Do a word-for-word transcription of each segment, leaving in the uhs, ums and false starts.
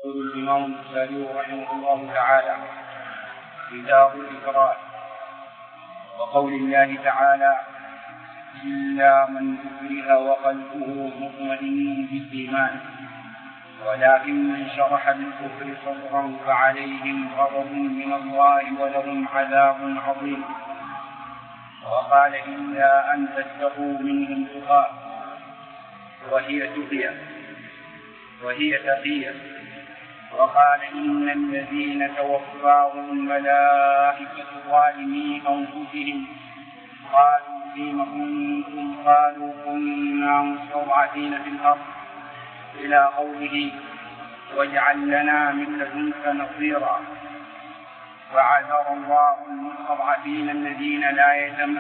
يقول الإمام البخاري رحمه الله تعالى: كتاب الإكراه. وقول الله تعالى: إلا من أكره وقلبه مطمئن بالإيمان ولكن من شرح بالكفر صدرا فعليهم غضب من الله ولهم عذاب عظيم. وقال: إلا أن تتقوا منهم تقى وهي تقية وهي تقية. وقال: إن الذين توفاهم الملائكة ظالمي أنفسهم قالوا فيم كنتم قالوا كنا مستضعفين في الأرض إلى قوله: واجعل لنا من لدنك نصيرا. فعذر الله المستضعفين الذين لا يتمكنون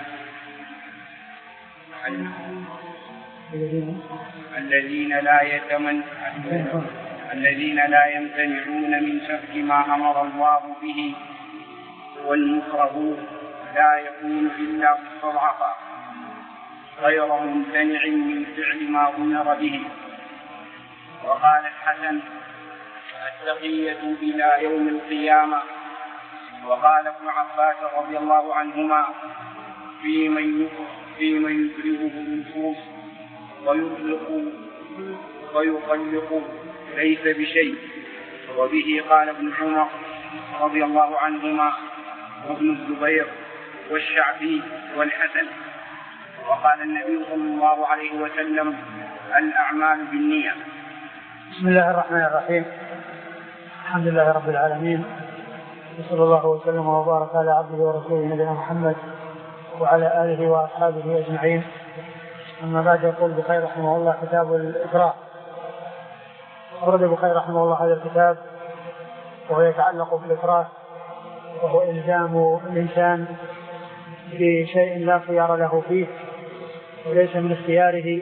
الذين لا يتمن الذين لا يمتنعون من شرك ما أمر الله به، والمكره لا يكون إلا مستضعفا غير ممتنع من فعل ما أمر به. وقال الحسن: التقية إلى يوم القيامة. وقال ابن عباس رضي الله عنهما: في من في من يكرهه النصوص ويطلق ويطلق ليس بشيء. وبه قال ابن عمر رضي الله عنهما وابن الزبير والشعبي والحسن. وقال النبي صلى الله عليه وسلم: الأعمال بالنية. بسم الله الرحمن الرحيم. الحمد لله رب العالمين، وصلى الله وسلم وبارك على عبده ورسوله نبينا محمد وعلى آله وأصحابه أجمعين. أما بعد، يقول البخاري رحمه الله: كتاب الإكراه. أورد البخاري رحمه الله هذا الكتاب وهو يتعلق بالإكراه، وهو إلزام الإنسان بشيء لا خيار له فيه وليس من اختياره.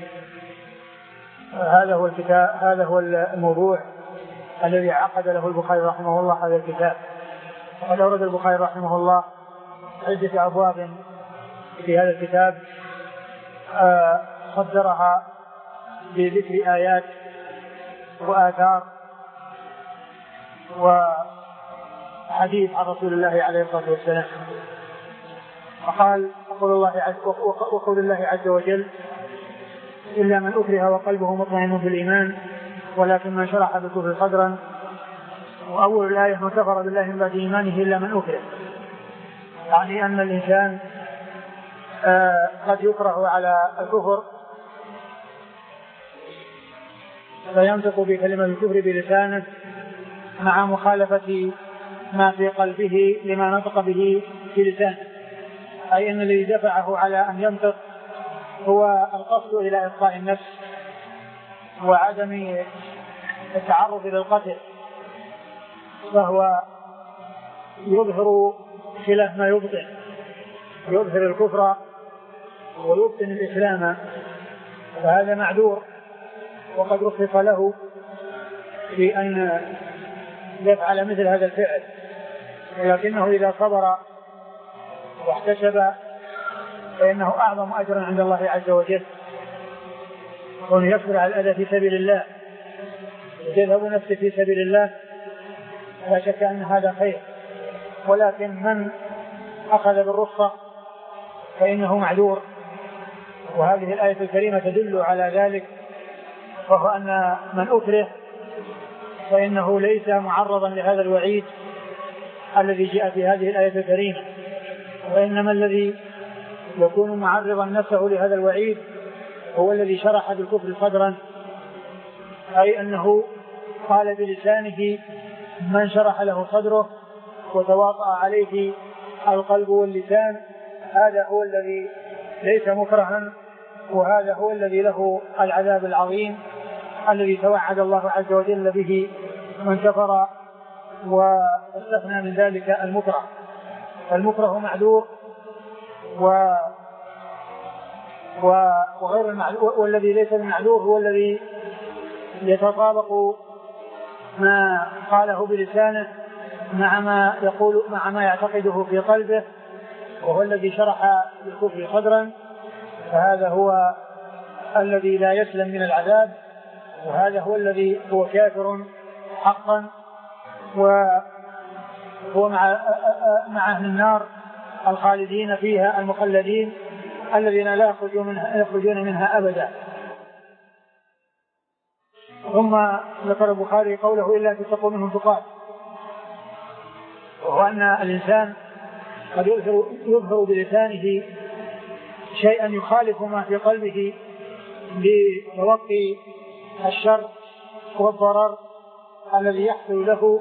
هذا هو الكتاب، هذا هو الموضوع الذي عقد له البخاري رحمه الله هذا الكتاب. وقد أورد البخاري رحمه الله عدة أبواب في هذا الكتاب صدرها بذكر آيات وآثار وحديث عن رسول الله عليه الصلاة والسلام. وقال: وقول الله عز, وقول الله عز وجل: إلا من أكره وقلبه مطمئن بالإيمان ولكن من شرح بالكفر صدرا. وأول الآية: من كفر بالله من بعد إيمانه إلا من أكره، يعني أن الإنسان آه قد يكره على الكفر فينطق بكلمة الكفر بلسانه مع مخالفة ما في قلبه لما نطق به في لسانه، أي أن الذي دفعه على أن ينطق هو القصد إلى إبقاء النفس وعدم التعرض للقتل، فهو يظهر خلاف ما يبطن، يظهر الكفر ويبطن الإسلام، فهذا معذور وقد رخص له في أن يفعل مثل هذا الفعل. ولكنه إذا صبر واحتسب فإنه أعظم أجرا عند الله عز وجل، وأن يصبر على الأذى في سبيل الله ويذهب نفسه في سبيل الله، لا شك أن هذا خير. ولكن من أخذ بالرخصة فإنه معذور، وهذه الآية الكريمة تدل على ذلك، وهو أن من أكره فإنه ليس معرضا لهذا الوعيد الذي جاء في هذه الآية الكريمة، وإنما الذي يكون معرضا نفسه لهذا الوعيد هو الذي شرح بالكفر صدرا، أي أنه قال بلسانه من شرح له صدره وتواطأ عليه القلب واللسان، هذا هو الذي ليس مكرها، وهذا هو الذي له العذاب العظيم الذي توعد الله عز وجل به من كفر واستثنى من ذلك المكره. المكره معذور و وغير المعذور، والذي ليس المعذور هو الذي يتطابق ما قاله بلسانه مع ما يقول مع ما يعتقده في قلبه، وهو الذي شرح بالكفر صدرا، فهذا هو الذي لا يسلم من العذاب، وهذا هو الذي هو كافر حقا، وهو مع مع أهل النار الخالدين فيها المخلدين الذين لا يخرجون منها أبدا. ثم ذكر البخاري قوله إلا تتقوا منهم تقات، وهو أن الإنسان قد يظهر, يظهر بلسانه شيئا يخالف ما في قلبه لتوقي الشر والضرر الذي يحصل له.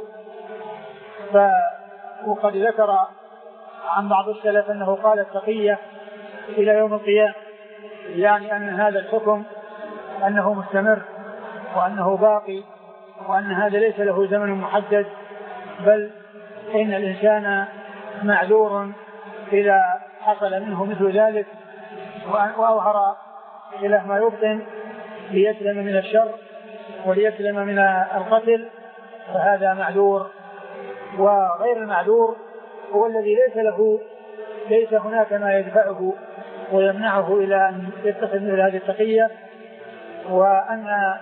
وقد ذكر عن بعض السلف أنه قال التقية إلى يوم القيامة، يعني أن هذا الحكم أنه مستمر وأنه باقي، وأن هذا ليس له زمن محدد، بل إن الإنسان معذور إذا حصل منه مثل ذلك وأظهر إلى ما يبطن ليسلم من الشر وليسلم من القتل، فهذا معذور. وغير المعذور هو الذي ليس له ليس هناك ما يدفعه ويمنعه إلى أن يتخذ مثل هذه التقية، وأن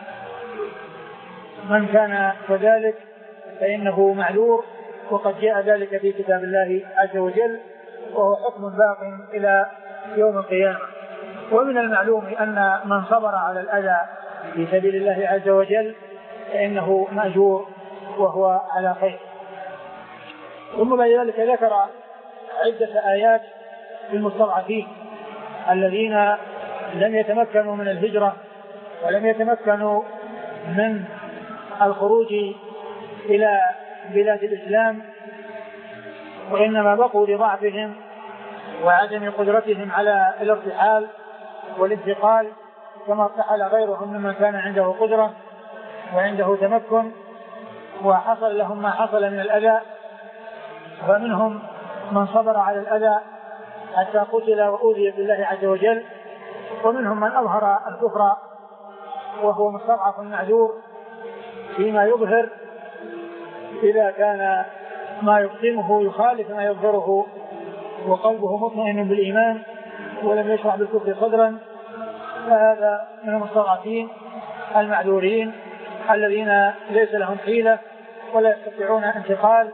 من كان كذلك فإنه معذور، وقد جاء ذلك في كتاب الله عز وجل، وهو حكم باق إلى يوم القيامة. ومن المعلوم أن من صبر على الأذى في سبيل الله عز وجل فإنه مأجور وهو على خير. ثم بعد ذلك ذكر عدة آيات للمستضعفين الذين لم يتمكنوا من الهجرة ولم يتمكنوا من الخروج إلى بلاد الإسلام، وإنما بقوا لضعفهم وعدم قدرتهم على الارتحال والانتقال، كما ارتحل غيرهم ممن كان عنده قدرة وعنده تمكن وحصل لهم ما حصل من الأذى. فمنهم من صبر على الأذى حتى قتل وأوذي بالله عز وجل، ومنهم من أظهر الكفر وهو مستضعف معذور فيما يظهر إذا كان ما يقسمه يخالف ما يظهره وقلبه مطمئن بالإيمان ولم يشرع بالكفر صدرا، فهذا من المستضعفين المعذورين الذين ليس لهم حيلة ولا يستطيعون انتقال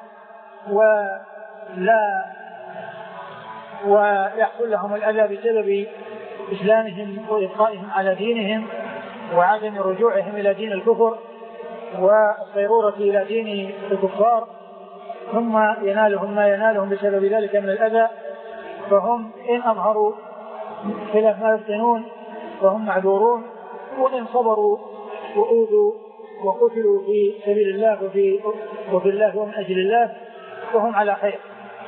ولا ويحصل لهم الأذى بسبب إسلامهم وإبقائهم على دينهم وعدم رجوعهم إلى دين الكفر والصيرورة إلى دين الكفار، ثم ينالهم ما ينالهم بسبب ذلك من الأذى، فهم إن أظهروا خلاف ما يبطنون فهم معذورون، وإن صبروا وأوذوا وقتلوا في سبيل الله وفي, وفي الله ومن أجل الله فهم على خير.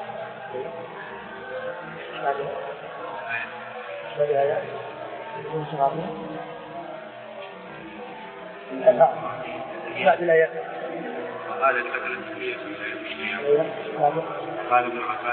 بعد الآيات قال الفترة السورية قال ابن عباس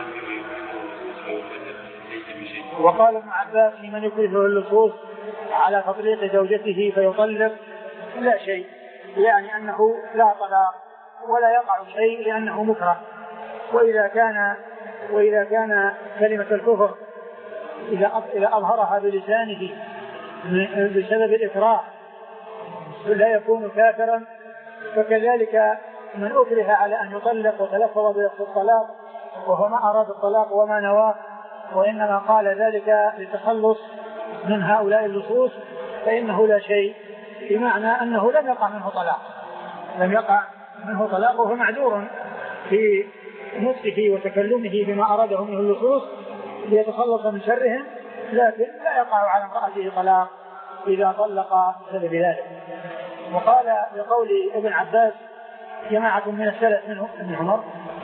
وقال ابن عباس لمن يكرهه اللصوص على تطليق زوجته فيطلق لا شيء، يعني أنه لا طلاق ولا يقع شيء لأنه مكره. وإذا كان وإذا كان كلمة الكفر إذا إذا أظهرها بلسانه بسبب الإكراه لا يكون كافرا، فكذلك من أكره على أن يطلق وتلفظ بالطلاق وهو ما أراد الطلاق وما نواه وإنما قال ذلك للتخلص من هؤلاء اللصوص فإنه لا شيء، بمعنى أنه لم يقع منه طلاق لم يقع منه طلاق وهو معذور في نفسه وتكلمه بما أراده منه اللصوص ليتخلص من شرهم، لكن لا يقع على امرأته طلاق إذا طلق بسبب ذلك. وقال بقول ابن عباس جماعة من السلف منهم ابن عمر،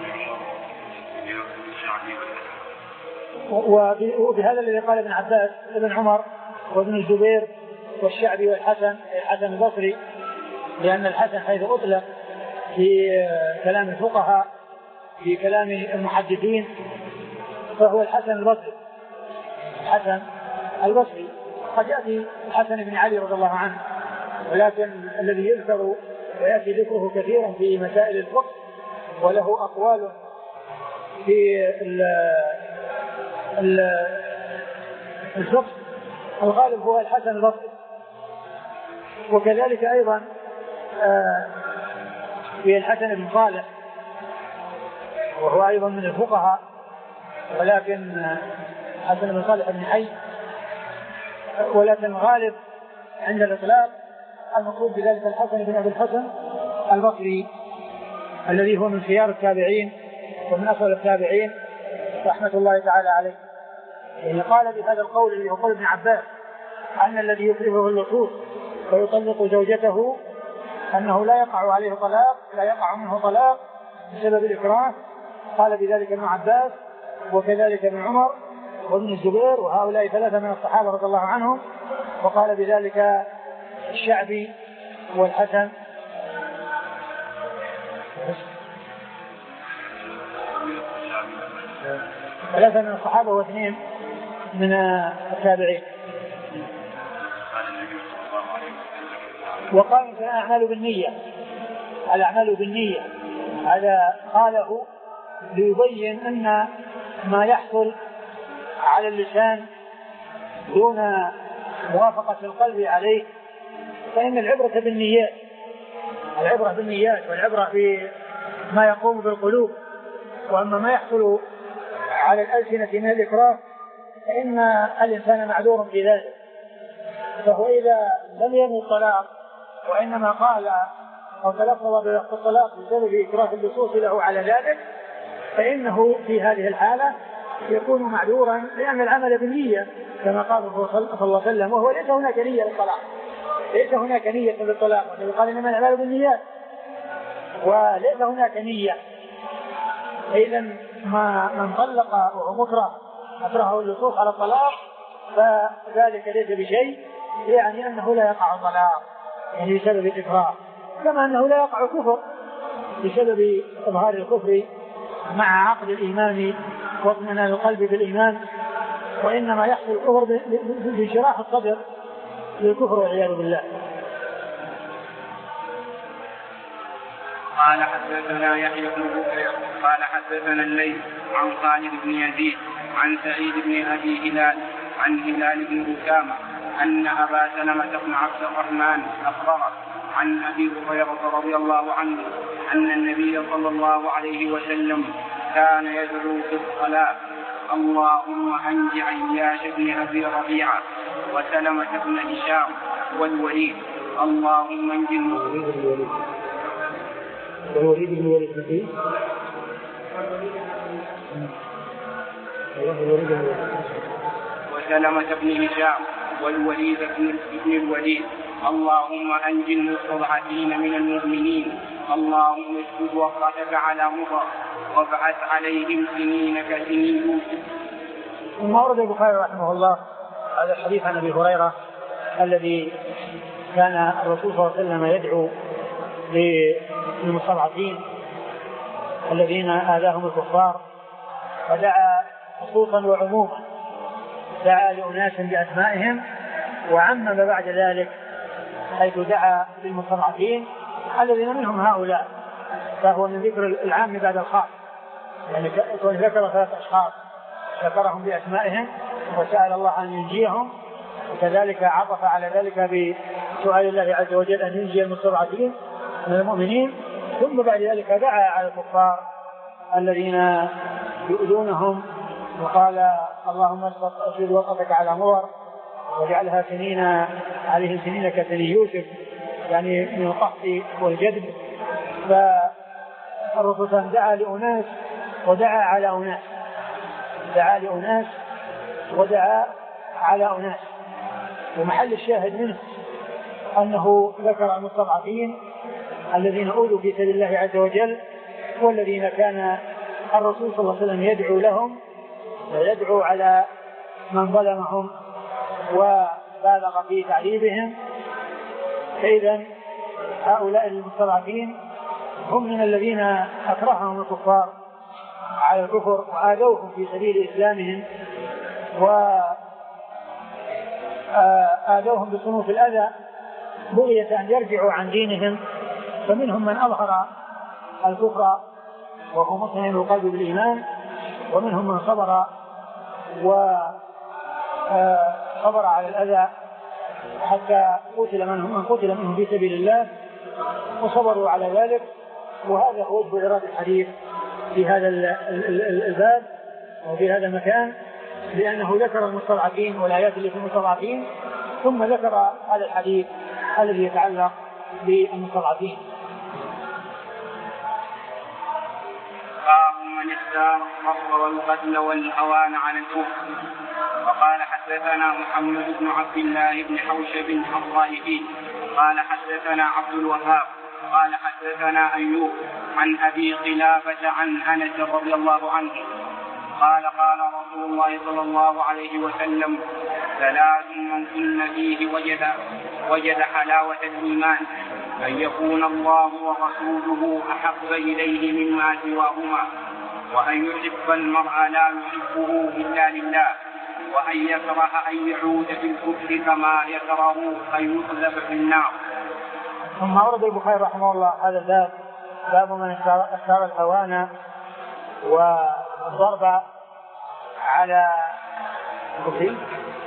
وبهذا الذي قال ابن عباس ابن عمر وابن الزبير والشعبي والحسن الحسن البصري، لأن الحسن حيث أطلق في كلام الفقهاء في كلام المحدثين فهو الحسن البصري الحسن البصري قد يأتي الحسن بن علي رضي الله عنه، ولكن الذي يذكر ويأتي ذكره كثيرا في مسائل الفقه وله أقوال في الفقه الغالب هو الحسن البصري. وكذلك أيضا في الحسن بن صالح وهو أيضا من الفقهاء، ولكن حسن بن صالح بن حي، ولكن الغالب عند الإطلاق المقصود بذلك الحسن بن أبي الحسن البصري الذي هو من خيار التابعين ومن أفضل التابعين رحمة الله تعالى عليه. يعني قال بهذا القول اللي يقول ابن عباس أن الذي يكرهه اللصوص ويطلق زوجته أنه لا يقع عليه طلاق، لا يقع منه طلاق بسبب الإكراه. قال بذلك ابن عباس وكذلك ابن عمر وابن الزبير وهؤلاء ثلاثة من الصحابة رضي الله عنهم، وقال بذلك الشعبي والحسن ثلاثة من الصحابة واثنين من التابعين. وقال الأعمال بالنية، الأعمال بالنية هذا قاله ليبين أن ما يحصل على اللسان دون موافقة القلب عليه فإن العبرة بالنيات، العبرة بالنيات والعبرة بما يقوم بالقلوب. وأما ما يحصل على الألسنة من الإكراه فإن الإنسان معذور في ذلك. فهو إذا لم ينوي الطلاق وإنما قال أو تلفظ بالطلاق بسبب إكراه اللصوص له على ذلك فإنه في هذه الحالة يكون معذورا، لأن العمل بالنية كما قال صلى الله عليه وسلم، وهو ليس هناك نية للطلاق، ليس هناك نية للطلاق، وقال إنما الأعمال بالنيات وليس هناك نية. إذا ما من طلق وهو مكره أكرهه اللصوص على الطلاق فذلك ليس بشيء، يعني أنه لا يقع الطلاق يعني بسبب الإكراه، كما أنه لا يقع كفر بسبب إظهار الكفر مع عقد الإيمان واطمئنان القلب بالإيمان، وإنما يحصل الكفر بانشراح الصدر للكفر والعياذ بالله. قال حدثنا يحيى بن بكير قال حدثنا الليث عن خالد بن يزيد عن سعيد بن أبي هلال عن هلال بن أسامة أن أبا سلمة بن عبد الرحمن أخبره عن أبي هريرة رضي الله عنه أن النبي صلى الله عليه وسلم كان يدعو في الصلاة: اللهم أنج عياش بن أبي ربيعة وسلمة بن هشام والوليد، اللهم انج المؤمنين. والوليد بن وليد نبي وسلمة بن هشام والوليد بن الوليد، اللهم أنج المستضعفين من المؤمنين، اللهم اسجد وقتك على مضر وابعث عليهم سنين كسنين يوسف. ثم ورد البخاري رحمه الله هذا الحديث عن أبي هريرة الذي كان الرسول صلى الله عليه وسلم يدعو للمستضعفين الذين آذاهم الكفار، فدعا خصوصا وعموما، دعا لأناس بأسمائهم وعمم بعد ذلك حيث دعا للمستضعفين الذين منهم هؤلاء، فهو من ذكر العام بعد الخاص، يعني ذكر ثلاث أشخاص ذكرهم بأسمائهم وسأل الله أن ينجيهم، وكذلك عطف على ذلك بسؤال الله عز وجل أن ينجي المستضعفين من المؤمنين، ثم بعد ذلك دعا على الكفار الذين يؤذونهم وقال اللهم اسجد وقتك على مضر وجعلها سنين عليهم سنين كسني يوسف، يعني من القحط والجدب. فالرسول دعا لأناس ودعا على أناس، دعا لأناس ودعا على أناس، ومحل الشاهد منه أنه ذكر المستضعفين الذين أوذوا في سبيل الله عز وجل، والذين كان الرسول صلى الله عليه وسلم يدعو لهم ويدعو على من ظلمهم وبالغ في تعذيبهم. فإذا هؤلاء المستضعفين هم من الذين أكرههم الكفار على الكفر وآذوهم في سبيل إسلامهم وآذوهم بصنوف الأذى بغية أن يرجعوا عن دينهم، فمنهم من أظهر الكفر وهو مطمئن القلب بالإيمان، ومنهم من صبر وصبر على الأذى حتى قتل منهم من قتل منهم في سبيل الله وصبروا على ذلك، وهذا هو وجه إيراد الحديث في هذا الباب وفي هذا المكان، لأنه ذكر المستضعفين والآيات اللي في المستضعفين، ثم ذكر هذا الحديث الذي يتعلق بالمستضعفين. باب من اختار الصبر والقتل والهوان على الكفر. وقال حدثنا محمد بن عبد الله بن حوشب الطائفي قال حدثنا عبد الوهاب قال حدثنا أيوب عن أبي قلابة عن أنس رضي الله عنه قال قال رسول الله صلى الله عليه وسلم: ثلاث من كن فيه وجد وجد حلاوة الإيمان: أن يكون الله ورسوله أحب إليه مما سواهما، وأن يحب المرء لا يحبه إلا لله، وأن يكره أن يعود في الكفر كما يكره أن يقذف في النار. ثم أورد البخاري رحمه الله هذا الباب، باب من اختار الهوان والضرب على الكفر.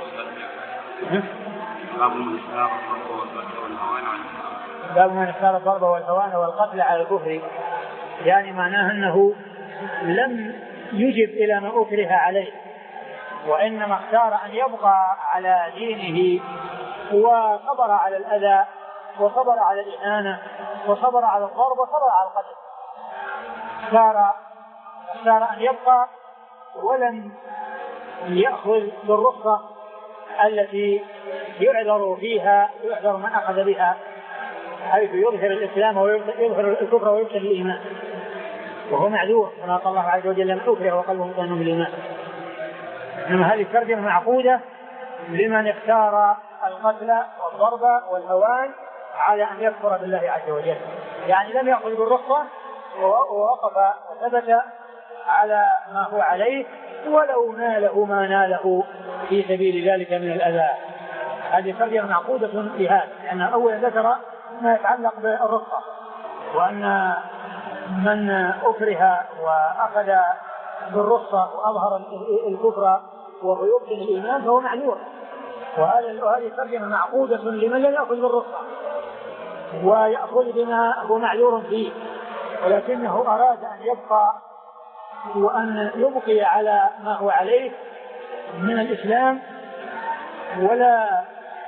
باب من اختار الضرب والهوان على باب من اختار الضرب والهوان والقتل على الكفر، يعني معناه أنه لم يجب إلى ما أكره عليه، وإنما اختار أن يبقى على دينه وصبر على الأذى وصبر على الإهانة وصبر على الضرب وصبر على القتل. اختار اختار أن يبقى ولم يأخذ بالرخصة التي يعذر فيها يعذر من أخذ بها، حيث يظهر الإسلام ويظهر الكفر ويبطل الإيمان، وهو معذور كما قال الله عز وجل: من أكره وقلبه مطمئن بالإيمان. إنما هذه الترجمة معقودة لمن اختار القتل والضرب والهوان على أن يكفر بالله عز وجل، يعني لم يأخذ بالرخصة ووقف وثبت على ما هو عليه ولو ناله ما ناله في سبيل ذلك من الأذى. هذه ترجمة معقودة لهذا، لأن أولا ذكر ما يتعلق بالرخصة، وأن من أكره وأخذ بالرخصة وأظهر الكفر وهو يبطل الإيمان فهو معذور، وهذه ترجمة معقودة لمن لم يأخذ بالرخصة ويأخذ بما هو معذور فيه، ولكنه أراد أن يبقى وأن يبقي على ما هو عليه من الإسلام ولا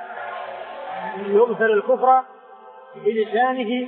يظهر الكفر بلسانه،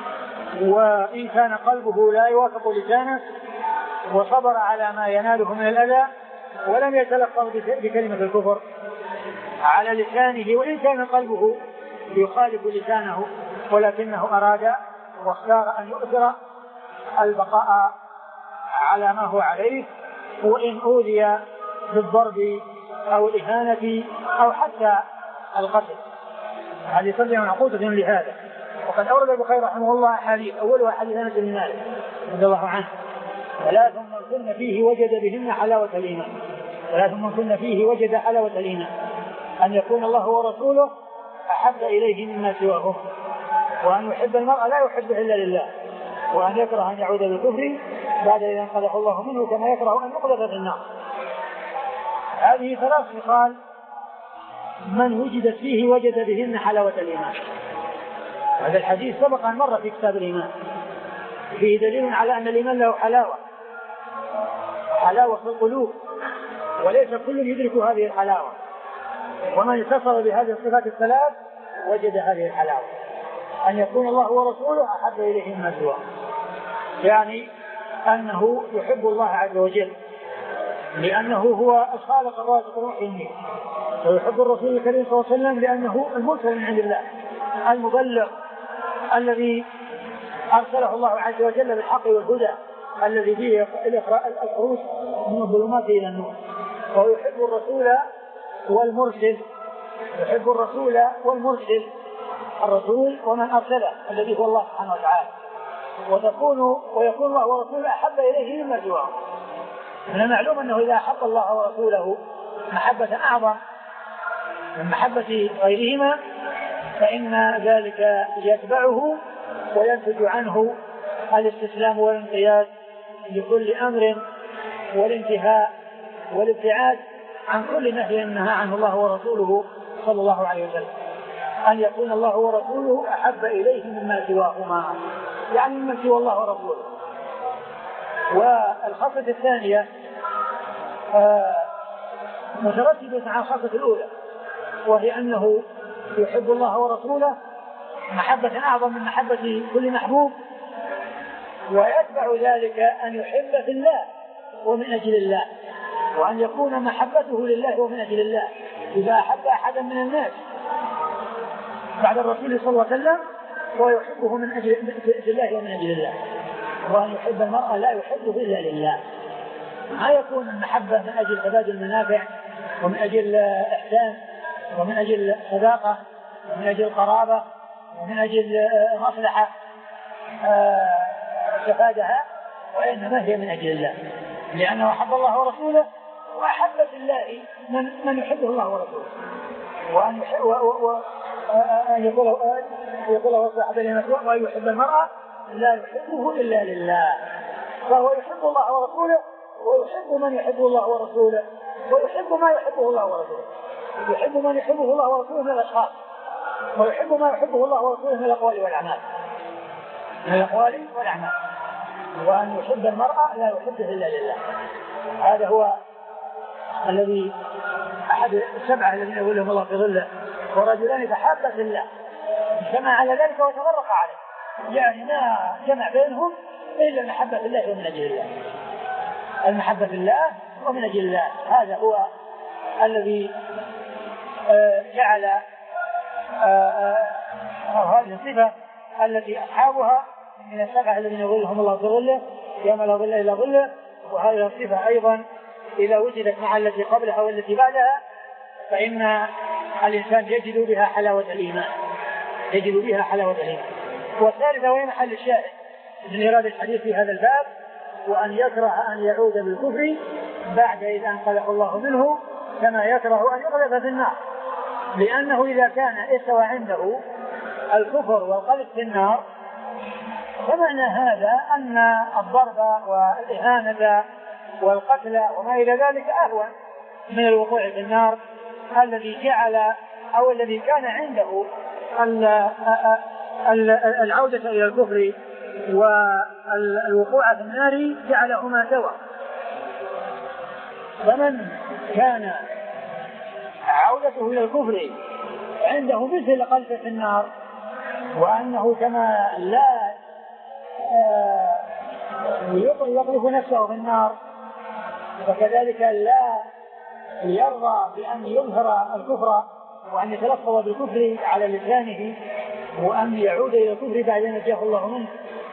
وإن كان قلبه لا يوافق لسانه، وصبر على ما يناله من الأذى ولم يتلفظ بكلمة الكفر على لسانه، وإن كان قلبه يخالف لسانه، ولكنه أراد واختار أن يؤثر البقاء على ما هو عليه، وإن أوذي بالضرب أو الإهانة أو حتى القتل. هذه ترجمة معقودة لهذا. وقد أورد البخاري رحمه الله أحاديث، أولها حديث أنس بن مالك رضي الله عنه: ثلاث من كن فيه وجد بهن حلاوة الإيمان. ثلاث من كن فيه وجد حلاوة الإيمان: أن يكون الله ورسوله أحب إليه مما سواهما، وأن يحب المرء لا يحبه إلا لله، وأن يكره أن يعود بالكفر بعد إذا انقذه الله منه كما يكره أن يقذف في النار. هذه ثلاث خصال من وجدت فيه وجد بهن حلاوة الإيمان. هذا الحديث سبق أن مر في كتاب الإيمان، فيه دليل على أن الإيمان له حلاوة حلاوة في القلوب، وليس كل يدرك هذه الحلاوة، ومن اتصل بهذه الصفات الثلاث وجد هذه الحلاوة: أن يكون الله ورسوله أحب إليه مما سواه، يعني أنه يحب الله عز وجل لأنه هو الخالق الرازق المحيي، ويحب الرسول الكريم صلى الله عليه وسلم لأنه المرسل من عند الله المبلغ الذي أرسله الله عز وجل بالحق والهدى الذي فيه الخروج من الظلمات إلى النور. وهو يحب الرسول والمرسل يحب الرسول والمرسل الرسول ومن أرسله الذي هو الله سبحانه وتعالى، وتكون ويكون الله ورسوله أحب إليه مما سواه. من المعلوم أنه إذا أحب الله ورسوله محبة أعظم من محبة غيرهما فإن ذلك يتبعه وينتج عنه الاستسلام والانقياد لكل أمر والانتهاء والابتعاد عن كل نهي نهى عنه الله ورسوله صلى الله عليه وسلم. أن يكون الله ورسوله أحب إليه مما سواهما، يعني مما سوى الله ورسوله. والخاصة الثانية مترتبة على الخاصة الأولى، وهي أنه يحب الله ورسوله محبة أعظم من محبة كل محبوب، ويتبع ذلك أن يحب في الله ومن أجل الله، وأن يكون محبته لله ومن أجل الله. إذا أحب أحدا من الناس بعد الرسول صلى الله عليه وسلم ويحبه من أجل الله ومن أجل الله، وأن يحب المرأة لا يحبه إلا لله. ما يكون المحبة من أجل تبادل المنافع ومن أجل إحسان ومن أجل صداقة ومن أجل قرابة ومن أجل مصلحة استفادها، وإنما هي من أجل الله، لأنه أحب الله ورسوله وأحب في الله من, من يحبه الله ورسوله. وأن يحب و... و... أن يقول يقول وأن يحب المرأة لا يحبه إلا لله، فهو يحب الله ورسوله ويحب من يحبه الله ورسوله ويحب ما يحبه الله ورسوله، يحب من يحبه الله ورسوله من الأشخاص، ويحب ما يحبه الله ورسوله من الأقوال والأعمال من الأقوال والأعمال وأن يحب المرأة لا يحبه إلا لله. هذا هو الذي أحد السبعة الذين يقول لهم الله في ظله ورجلان تحابا في الله اجتمع على ذلك وتفرق عليه، يعني ما جمع بينهم إلا المحبة في الله ومن أجل الله، المحبة في الله ومن أجل الله. هذا هو الذي جعل هذه الصفة التي أصحابها من السبعة الذين يظلهم الله في ظله يوم لا ظل إلا ظله. وهذه الصفة أيضا إذا وجدت مع التي قبلها والتي بعدها فإن الإنسان يجد بها حلاوة الإيمان، يجد بها حلاوة الإيمان. والثالثة وهي محل الشاهد من إرادة الحديث في هذا الباب، وأن يكره أن يعود بالكفر بعد إذا انقلق الله منه كما يكره أن يقذف في النار، لأنه إذا كان استوى عنده الكفر والقذف في النار فمعنى هذا أن الضرب والإهانة والقتل وما إلى ذلك أهون من الوقوع في النار، الذي جعل أو الذي كان عنده العودة إلى الكفر والوقوع في النار جعلهما سوا. فمن كان عودته إلى الكفر عنده مثل قذف في النار، وأنه كما لا يقذف نفسه في النار وكذلك لا يرضى بأن يظهر الكفر وأن يتلفظ بالكفر على لسانه وأن يعود إلى الكفر بعد أن ينجيه الله منه.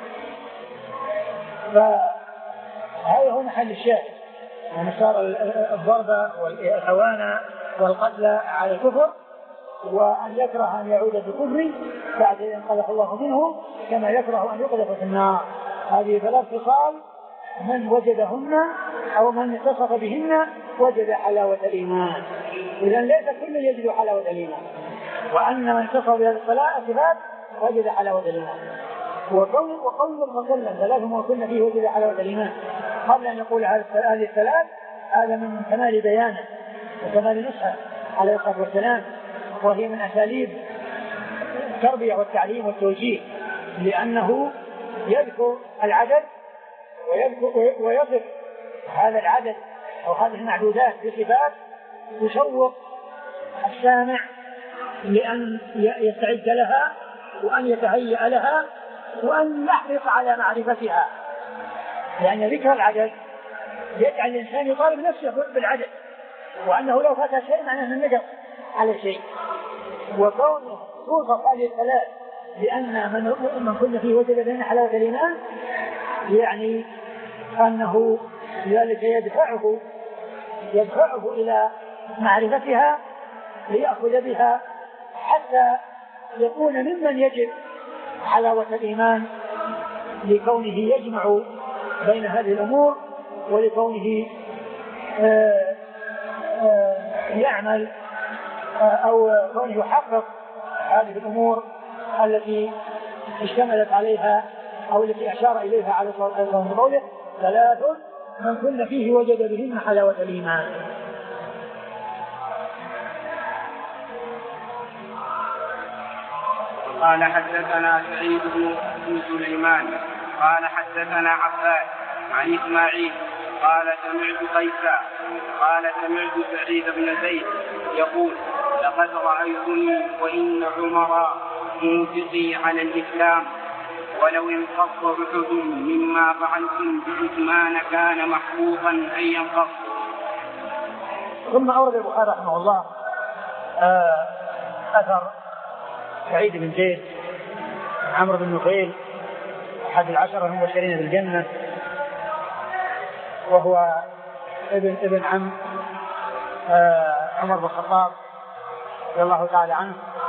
فهذا هو محل الشاهد، أن صار الضرب والإهانة والقتل على الكفر، وأن يكره أن يعود بالكفر بعد أن انقذف الله منه كما يكره أن يقذف في النار. هذه ثلاث خصال من وجدهن أو من اتصف بهن وجد حلاوة الإيمان. إذن ليس كل يجد حلاوة الإيمان، وأن من اتصف بهذه الصفات وجد حلاوة الإيمان. وقول وقول المسلم ثلاث ما كنا فيه وجد حلاوة الإيمان قبل أن يقول هذه الثلاث، هذا من كمال بيانه وكمال نصحه عليه الصلاة والسلام، وهي من أساليب التربية والتعليم والتوجيه، لأنه يذكر العدد ويذكر ويصف هذا العدد أو هذه المعدودات بصفات تشوق السامع لأن يستعد لها وأن يتهيأ لها وأن يحرص على معرفتها، لأن ذكر العدد يجعل الإنسان يطالب نفسه بالعدد، وأنه لو فات شيء معناه أنه نقص على شيء. وكونه توصف هذه الثلاث لأن من, من كنا فيه وجد بين حلاوة الإيمان، يعني أنه ذلك يدفعه يدفعه إلى معرفتها ليأخذ بها حتى يكون ممن يجد حلاوة الإيمان، لكونه يجمع بين هذه الأمور ولكونه آآ آآ يعمل أو كونه يحقق هذه الأمور التي اشتملت عليها أو التي أشار إليها على قوله ثلاث من كل فيه وجد بهن حلاوة الإيمان. قال حدثنا سعيد بن سليمان قال حدثنا عباس عن إسماعيل قال سمعت قيسا قال سمعت سعيد بن زيد يقول لقد رأيتني وإن عمر موثقي على الإسلام ولو انقض أحد مما فعلتم بعثمان كان محفوظا أن ينقض. ثم أورد البخاري رحمه الله أثر سعيد بن زيد عمرو بن نفيل أحد العشرة المبشرين بالجنة، وهو ابن ابن عم عمر بن الخطاب رضي الله تعالى عنه،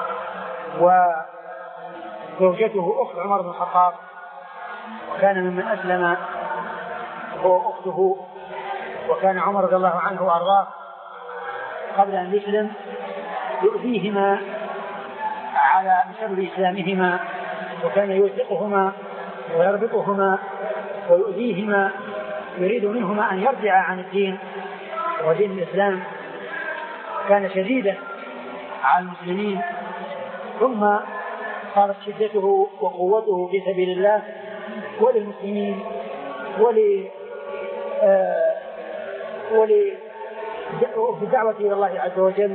وزوجته أخت عمر بن الخطاب، وكان ممن أسلم هو أخته، وكان عمر رضي الله عنه وأرضاه قبل أن يسلم يؤذيهما على سبب إسلامهما، وكان يوثقهما ويربطهما ويؤذيهما، يريد منهما أن يرجع عن الدين ودين الإسلام، كان شديدا على المسلمين. ثم صارت شدته وقوته في سبيل الله وللمسلمين ول آه ولدعوة إلى الله عز وجل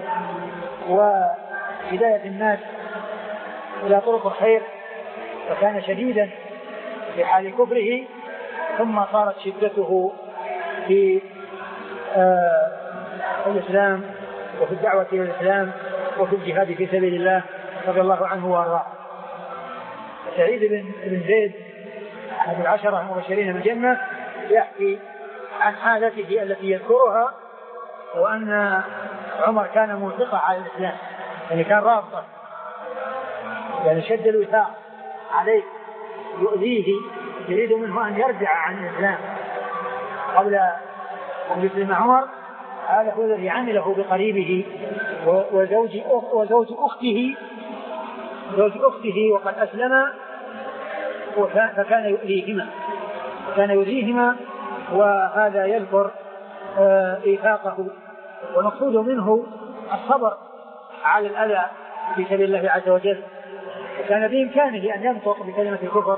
وهداية الناس إلى طرق الخير، فكان شديدا في حال كفره. ثم صارت شدته في آه الإسلام وفي الدعوة إلى الإسلام وفي الجهاد في سبيل الله رضي الله عنه وارضاه. سعيد بن زيد أحد العشرة المبشرين بالجنة يحكي عن حالته التي يذكرها، وأن عمر كان موثقا على الإسلام، يعني كان رابطا، يعني شد الوثاق عليه يؤذيه، يريد منه أن يرجع عن الإسلام قبل أن يسلم عمر. هذا هو الذي عمله بقريبه وزوج وزوج أخته زوج أخته وقد أسلم، فكان يؤذيهما كان يؤذيهما وهذا يذكر إيثاقه، والمقصود منه الصبر على الأذى في سبيل الله عز وجل. وكان بإمكانه أن ينطق بكلمة الكفر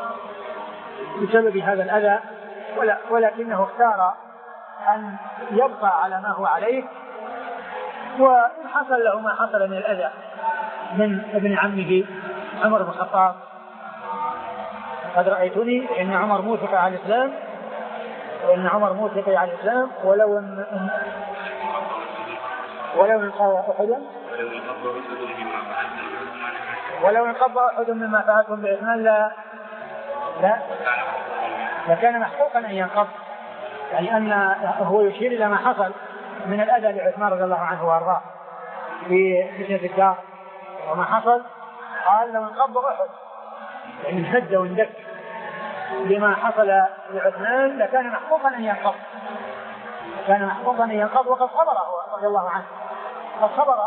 بسبب هذا الأذى، ولكنه اختار أن يبقى على ما هو عليه، وإن حصل له ما حصل من الأذى من ابن عمه عمر بن الخطاب. قد رأيتني إن عمر موثق على الإسلام وإن عمر موثق على الإسلام ولو إن ولو انقضى أحد ولو انقضى أحد مما فعلتم بعثمان لا لا لكان محقوقا أن ينقض، يعني أن هو يشير إلى ما حصل من الأذى لعثمان رضي الله عنه وارضاه في فتنة الدار، وما حصل قال لو انقض أحد يعني انهد واندك بما حصل لعثمان لكان محقوقا أن ينقض كان محقوقا أن ينقض وقد صبر رضي الله عنه، قد صبر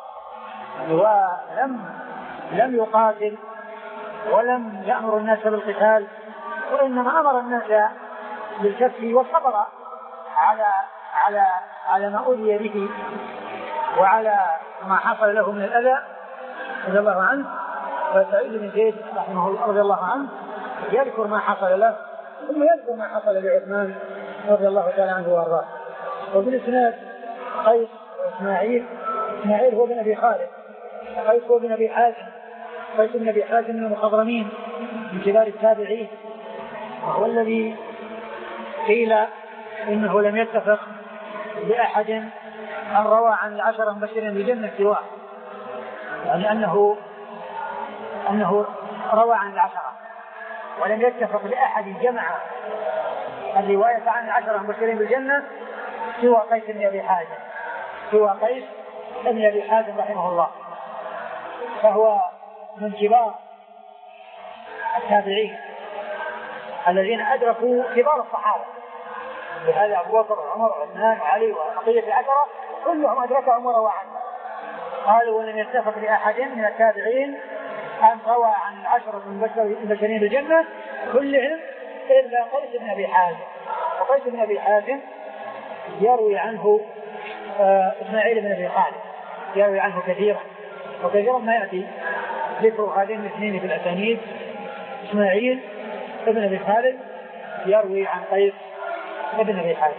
ولم لم يقاتل ولم يأمر الناس بالقتال، وإنما أمر الناس بالكف والصبر على على على ما أذي به وعلى ما حصل له من الأذى رضي الله عنه. فسعيد بن زيد رحمه الله رضي الله عنه يذكر ما حصل له ثم يذكر ما حصل لعثمان رضي الله تعالى عنه وارضاه. وفي الإسناد قيس وإسماعيل. إسماعيل هو بن أبي خالد، قيس هو بن أبي حازم، قيس بن أبي حازم من المخضرمين من كبار التابعين، وهو الذي قيل إنه لم يتفق بأحد أن روى عن العشرة المبشرين بالجنة سواه، يعني أنه أنه روى عن العشرة ولم يتفق لأحد جمع الرواية عن العشرة المبشرين بالجنة سوى قيس بن أبي حازم سوى قيس بن أبي حازم رحمه الله، فهو من كبار التابعين الذين أدركوا كبار الصحابة، بهذا أبو بكر وعمر وعثمان وعلي وبقية العشرة كلهم أدركهم وروى عنهم. قالوا ولم يتفق لأحد من التابعين أن روى عن العشرة المبشرين بالجنة كلهم إلا قيس بن أبي حازم. وقيس بن أبي حازم يروي عنه آه إسماعيل بن أبي خالد، يروي عنه كثيرا وكثيرا ما يأتي ذكر هذين الاثنين في الأسانيد. إسماعيل ابن أبي خالد يروي عن قيس ابن أبي حازم.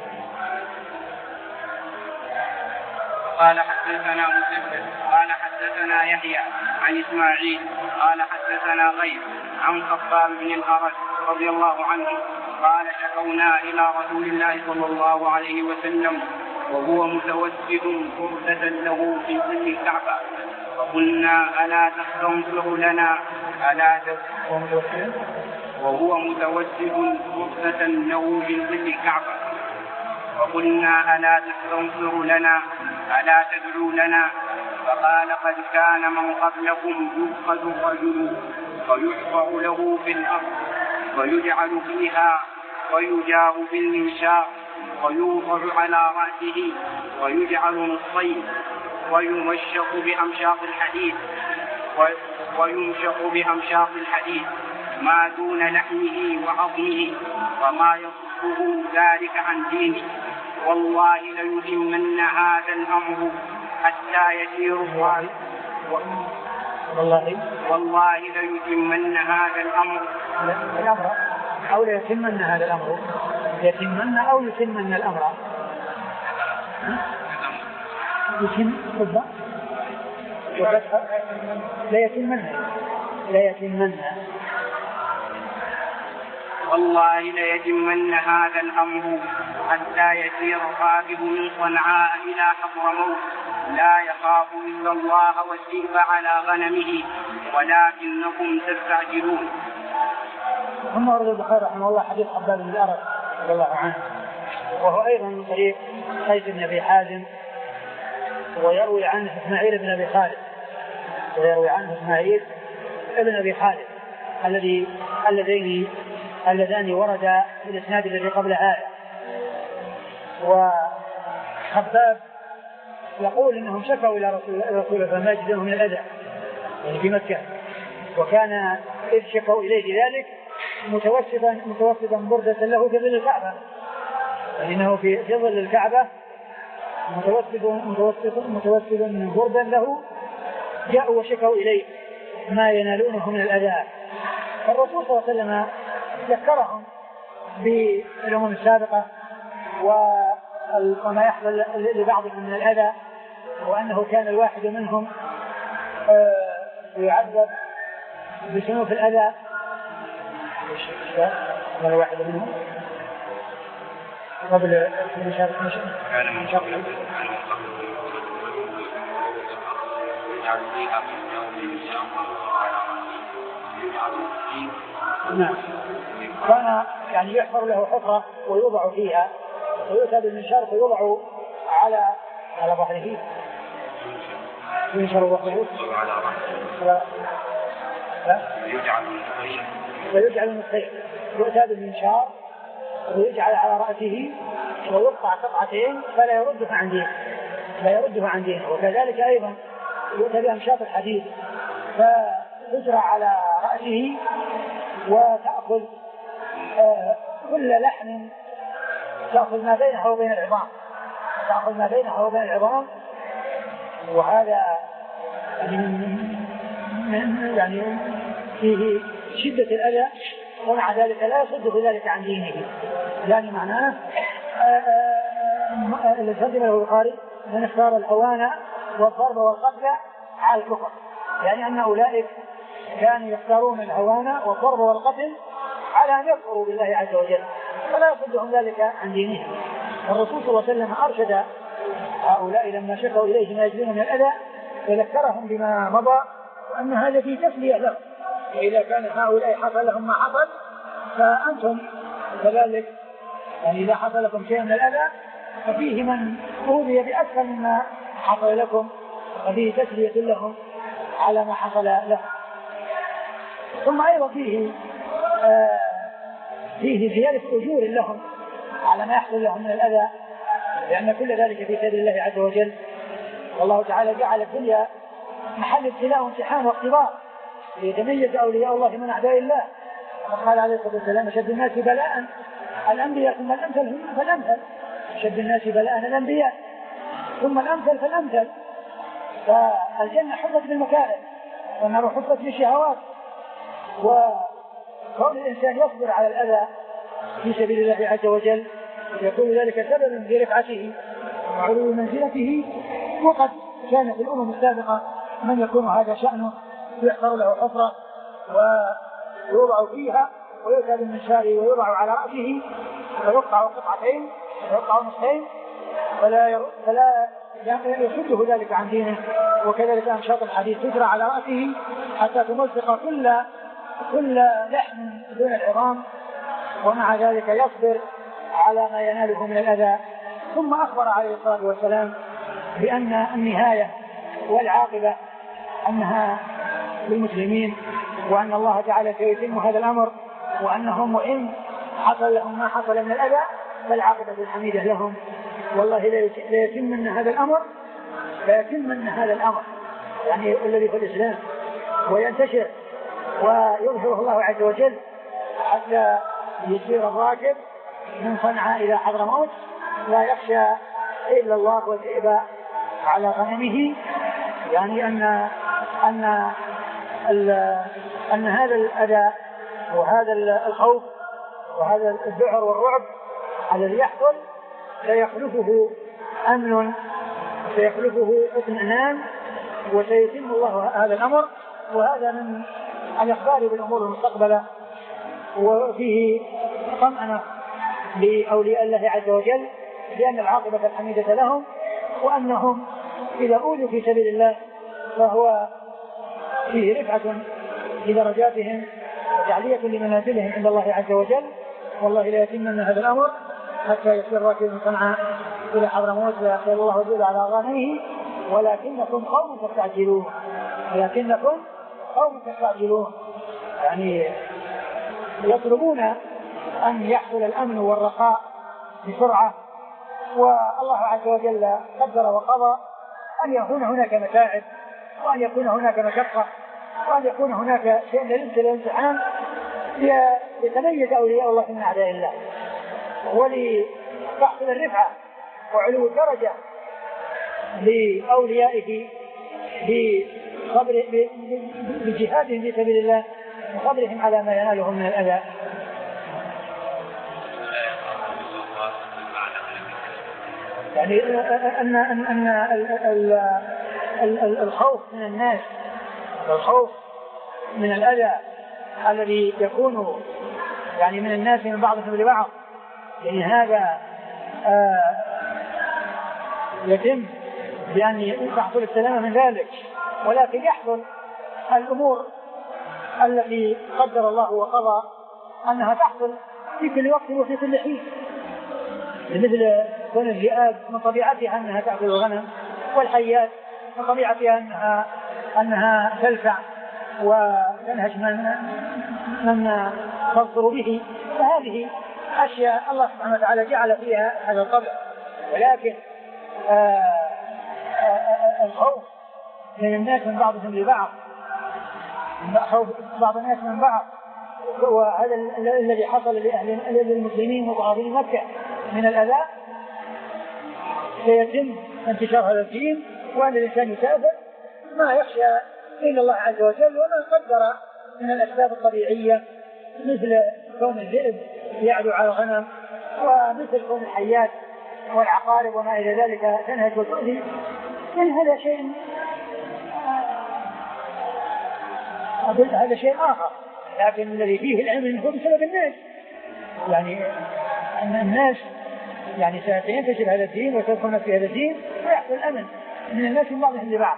قال حدثنا مسدد قال حدثنا يحيى عن إسماعيل قال حدثنا غير عن خباب بن الأرد رضي الله عنه قال شكونا إلى رسول الله صلى الله عليه وسلم وهو متوسد فرصة له في ظل الكعبة فقلنا ألا تستنصر لنا ألا وهو متوسد فرصة له في ظل الكعبة فقلنا ألا تستنصر لنا ألا تدعو لنا فقال قد كان من قبلكم يؤخذ الرجل فيحفر له في الأرض ويجعل فيها ويجار بالمنشار ويوضع على رأسه ويجعل نصفين ويمشق بأمشاط الحديد ويمشق بأمشاط الحديد ما دون لحمه وعظمه وما يصده ذلك عن دينه والله ليتمن هذا الأمر حتى يسير الظالم والله والله ليتمن هذا الأمر الأمر أو ليتمن هذا الأمر يتمن أو يتمن الأمر يتم بالضبط لا يتمن لا يتمن والله ليتمن هذا الأمر حتى يسير الراكب من صنعاء إلى حضرموت لا يخاف إلا الله والذئب على غنمه ولكنكم تستعجلون. ثم ورد البخاري رحمه الله حديث خباب بن الأرد رضي الله عنه وهو أيضا من طريق قيس بن أبي حازم ويروي عنه إسماعيل بن أبي خالد ويروي عنه إسماعيل بن أبي خالد الذي اللذين اللذان ورد في الإسناد الذي قبل هذا. وخباب يقول إنهم شكوا إلى رسول الله فما يجدونه من الأذى يعني في مكة وكان إذ شكوا إليه ذلك متوسطا متوسطا بردة له في ظل الكعبة لأنه في ظل الكعبة متوسط متوسط متوسط من بردا له جاءوا وشكوا إليه ما ينالونه من الأذى. فالرسول صلى الله عليه وسلم ذكرهم بالأمم السابقة وما يحصل لبعضهم من الأذى وأنه كان الواحد منهم يعذب بسنوف الأذى كان الواحد منهم قبل المشاركة كان من قبل نعم كان يعني يحفر له حفرة ويوضع فيها ويؤتى بالمنشار فيوضع على على ظهره ينشر ظهره على رأسه ويجعل نصفين ويجعل نصفين يؤتى بالمنشار ويجعل على رأسه ويقطع قطعتين فلا يردها عن دينه لا يردها عن دينه. وكذلك أيضا يؤتى بأمشاط الحديد فتزرع على رأسه وتأخذ آه كل لحم تأخذ ما بينه وبين العظام تأخذ ما بينه وبين العظام وهذا من يعني فيه شدة الأذى ومع ذلك لا يصد بذلك عن دينه. يعني معناه اللي ترجمه البخاري من اختار الهوان والضرب والقتل على الكفر يعني أن أولئك كانوا يختارون الهوان والضرب والقتل على أن يكفروا بالله عز وجل فلا يصدهم ذلك عن دينه. الرسول صلى الله عليه وسلم أرشد هؤلاء لما شكوا إليه ما يجدون من الأذى وذكرهم بما مضى وأن هذا فيه تسلية لهم وإذا كان هؤلاء حصل لهم ما حصل فأنتم كذلك يعني إذا حصل لكم شيء من الأذى ففيه من أوذي بأكثر مما حصل لكم وفيه تسلية لهم على ما حصل لهم. ثم أيضا فيه آه فيه زيادة أجور لهم على ما يحصل لهم من الأذى لأن كل ذلك في سبيل الله عز وجل. والله تعالى جعل الدنيا محل ابتلاء وامتحان واختبار ليتميز أولياء الله من أعداء الله. قال عليه الصلاة والسلام أشد الناس بلاء الأنبياء ثم الأمثل فالأمثل أشد الناس بلاء الأنبياء ثم الأمثل فالأمثل. فالجنة حفت بالمكاره والنار حفت بالشهوات. وكون الإنسان يصبر على الأذى في سبيل الله عز وجل يكون ذلك سببا في رفعته وعلو منزلته. وقد كان في الأمم السابقة من يكون هذا شأنه يحفر له حفرة ويوضع فيها ويؤتى بالمنشار ويوضع على رأسه ويقطع قطعتين ويقطع نصفين فلا فلا يصده ذلك عن دينه. وكذلك أنشاط الحديد تجرى على رأسه حتى تمزق كل كل لحم دون العظام، ومع ذلك يصبر على ما يناله من الأذى. ثم أخبر عليه الصلاة والسلام بأن النهاية والعاقبة أنها للمسلمين، وأن الله تعالى سيتم هذا الأمر، وأنهم وإن حصل لهم ما حصل من الأذى فالعاقبة الحميدة لهم. والله لا يتمن هذا الأمر لا يتمن هذا الأمر يعني الذي في الإسلام وينتشر ويظهره الله عز وجل حتى يسير الراكب من صنعاء إلى حضرموت لا يخشى إلا الله والذئب على غنمه. يعني أن أن أن هذا الأذى وهذا الخوف وهذا الذعر والرعب الذي يحصل سيخلفه أمن وسيخلفه اطمئنان وسيتم الله هذا الأمر. وهذا من الإخبار بالأمور المستقبلة، وفيه طمأنة لأولياء الله عز وجل بأن العاقبة الحميدة لهم، وأنهم إذا أوذوا في سبيل الله فهو فيه رفعة لدرجاتهم وتعلية لمنازلهم عند الله عز وجل. والله لا يتمن هذا الأمر حتى يسير راكب من صنعاء إلى حضرموت ويقول الله جل على غنمه ولكنكم قوم تستعجلون ولكنكم قوم تستعجلون يعني يطلبون أن يحصل الأمن والرخاء بسرعة، والله عز وجل قدر وقضى أن يكون هناك متاعب وأن يكون هناك مشقة وأن يكون هناك شيء من الامتحان ليتميز أولياء الله من أعداء الله، ولتحصل الرفعة وعلو الدرجة لأوليائه بجهادهم في سبيل الله وصبرهم على ما ينالهم من الأذى. يعني أن أن أن الخوف من الناس والخوف من الأذى الذي يكون يعني من الناس من بعضهم لبعض، يعني هذا آه يتم بأن تحصل السلامة من ذلك، ولكن يحصل الأمور التي قدر الله وقضى أنها تحصل في كل وقت وفي كل حين، مثل كون الذئاب من طبيعتها أنها تأكل الغنم، والحيات من طبيعتها أنها أنها تلفع وتنهش من من تبصر به. فهذه أشياء الله سبحانه وتعالى جعل فيها هذا الطبع، ولكن آآ آآ الخوف من الناس من بعضهم لبعض، خوف بعض الناس من بعض، وهذا الذي حصل لأهل المسلمين ومعارضين مكة من الأذى سيتم انتشار هذا الدين، وأن الإنسان يسافر ما يخشى إلا الله عز وجل وما قدر من الأسباب الطبيعية، مثل كون الذئب يعدو على الغنم، ومثل كون الحيات والعقارب وما إلى ذلك تنهج وتؤذي. يعني هذا شيء هذا شيء آخر، لكن الذي فيه الأمن هو بسبب الناس، يعني أن الناس يعني سينتشر هذا الدين وسيكون في هذا الدين ويحصل الأمن من الناس من بعضهم لبعض.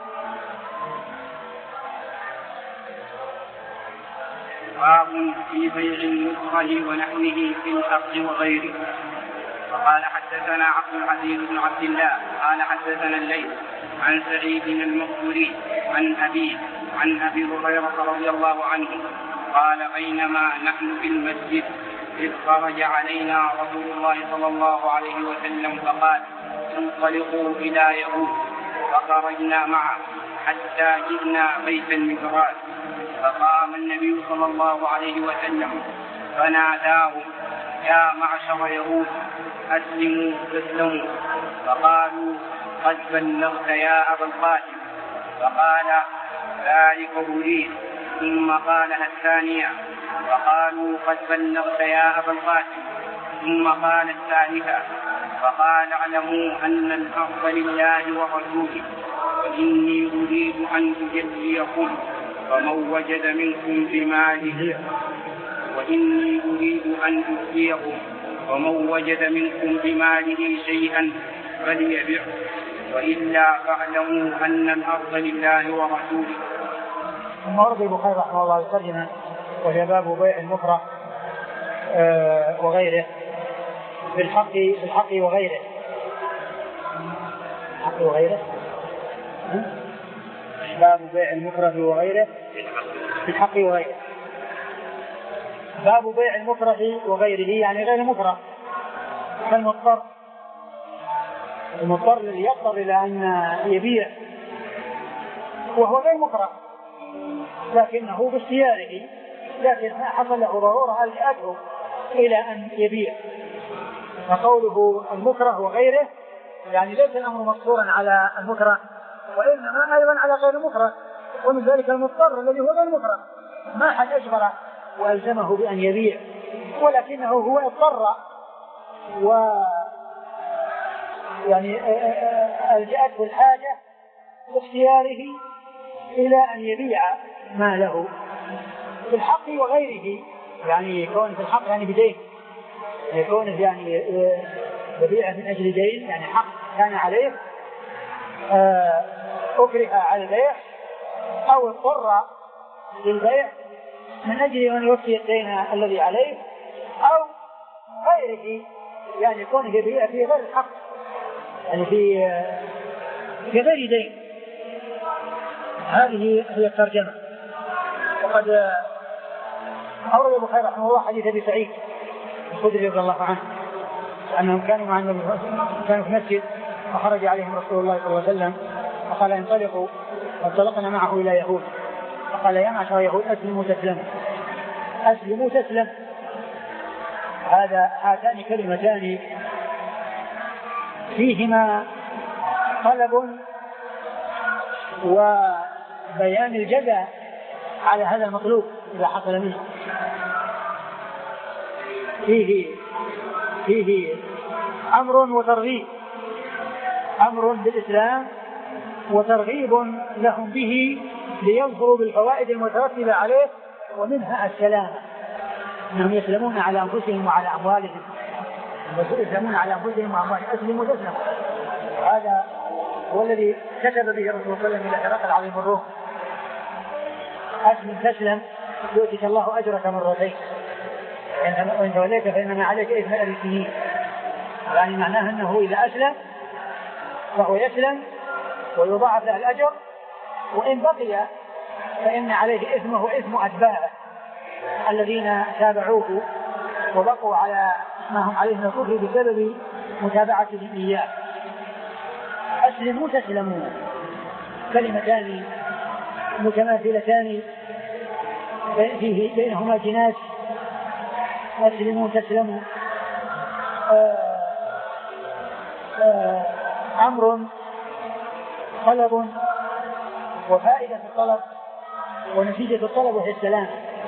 باب في بيع المكره ونحوه في الأرض وغيره. وقال حدثنا عبد العزيز بن عبد الله قال حدثنا الليث عن سعيد المقبوري عن أبيه عن أبي هريرة رضي الله عنه قال بينما نحن في المسجد إذ خرج علينا رسول الله صلى الله عليه وسلم فقال انطلقوا إلى يهود، فخرجنا معه حتى جئنا بيت المكراث، فقام النبي صلى الله عليه وسلم فناداهم يا معشر يهود أسلموا تسلموا، فقالوا قد بلغت يا أبا القاسم، فقال ذلك أريد. ثم قالها الثانية فقالوا قد بلغت يا أبا القاسم. ثم قال الثالثة فقال اعلموا أن الأرض لله ورسوله وإني أريد أن أجزيكم فمن وجد منكم بماله وإني أريد أن أجزيكم ومن وجد منكم بماله شيئا فليبعه وإلا فاعلموا أن الأرض لله ورسوله. ثم ورد البخاري رحمه الله الترجمة وهي باب بيع المكره آه وغيره بالحق بالحق وغيره الحق وغيره باب بيع المكره وغيره بالحق وغيره. باب بيع المكره وغيره يعني غير المكره كالمضطر المضطر الذي يضطر إلى أن يبيع وهو غير مكره لكنه باختياره لكن ما حصل له ضرورة أدعو إلى أن يبيع. فقوله المكره وغيره يعني ليس الأمر مقصورا على المكره وإنما أيضا على غير المكره ومن ذلك المضطر الذي هو غير المكره ما حد أجبره وألزمه بأن يبيع ولكنه هو اضطر و يعني ألجأته الحاجة باختياره إلى أن يبيع ما له بالحق وغيره يعني كونه في الحق يعني بدين كونه يعني يبيع من أجل دين يعني حق كان عليه أكره على البيع أو اضطر للبيع من أجل أن يوفي الدين الذي عليه أو غيره يعني كونه يبيع في غير الحق يعني في في غير دين. هذه هي الترجمة. وقد أورد البخاري رحمه الله حديث أبي سعيد الخدري رضي الله عنه أنهم كانوا مع النبي كانوا في مسجد فخرج عليهم رسول الله صلى الله عليه وسلم فقال انطلقوا فانطلقنا معه إلى يهود فقال يا معشر يهود أسلموا تسلموا أسلموا تسلم. هذا هاتان كلمتان فيهما طلب وبيان الجزاء على هذا المطلوب إذا حصل منه. فيه فيه أمر وترغيب أمر بالإسلام وترغيب لهم به ليظهروا بالفوائد المترتبة عليه ومنها السلامة أنهم يسلمون على أنفسهم وعلى أموالهم يسلمون على أنفسهم وأموالهم أسلموا تسلموا. هذا هو الذي كتب به الرسول صلى الله عليه وسلم إلى هرقل العظيم الروم أسلم تسلم يؤتك الله أجرك مرتين وإن توليت فإنما عليك إثم الأريسيين يعني معناه أنه إذا أسلم فهو يسلم ويضاعف له الأجر وإن بقي فإن عليه إثمه إثم أتباعه الذين تابعوه وبقوا على ما هم عليه من الكفر بسبب متابعته إياه. أسلموا تسلموا كلمتان متماثلتان فيه بينهما جناس. أسلموا تسلموا آه آه أمر طلب وفائدة الطلب ونتيجة الطلب وهي السلام.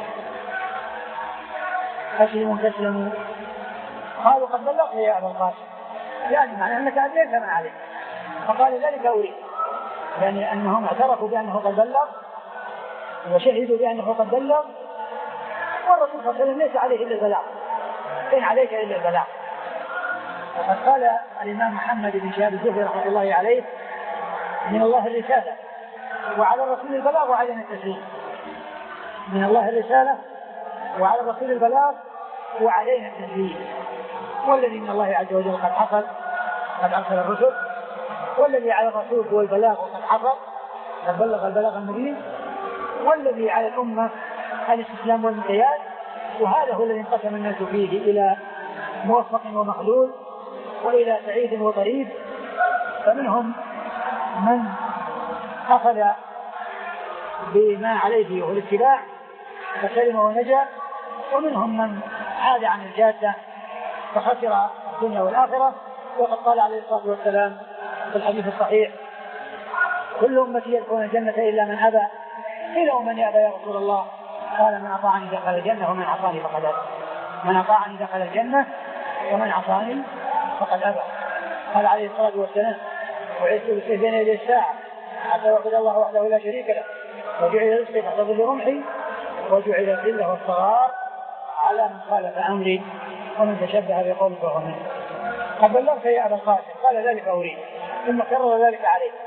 أسلموا تسلموا قالوا قد بلغت يا أبا القاسم يعني معنى أنك أدريت ما عليك فقال ذلك أريد يعني أنهم اعترفوا بأنه قد بلغ وشهدوا بأنه قد بلغ والرسول صلى الله عليه وسلم ليس عليه إلا البلاغ إن عليك إلا البلاغ. وقد قال الإمام محمد بن شهاب الزهري رحمه الله عليه من الله الرسالة وعلى الرسول البلاغ وعلينا التسليم. من الله الرسالة وعلى الرسول البلاغ وعلينا التسليم. والذي من الله عز وجل قد حصل قد أرسل الرسل والذي على الرسول هو البلاغ وقد حصل قد بلغ البلاغ المبين والذي على الأمة الاستسلام والانقياد وهذا هو الذي انقسم الناس فيه إلى موفق ومخذول وإلى سعيد وطريد. فمنهم من أخذ بما عليه وهو الاتباع فسلم ونجا ومنهم من عاد عن الجادة فخسر الدنيا والآخرة. وقد قال عليه الصلاة والسلام في الحديث الصحيح كل أمتي يدخلون الجنة إلا من أبى قيل ومن يأبى يا رسول الله؟ قال من أطاعني دخل الجنة ومن عصاني فقد أبى. من أطاعني دخل الجنة ومن عصاني فقد أبى. قال عليه الصلاة والسلام وعدت بالسيف بين يدي الساعة حتى يعبد الله وحده لا شريك له وجعل رزقي تحت ظل رمحي وجعل الذل والصغار على من خالف أمري ومن تشبه بقوم فهو منه. قد بلغت يا أبا القاسم. قال ذلك أريد ثم كرر ذلك عليه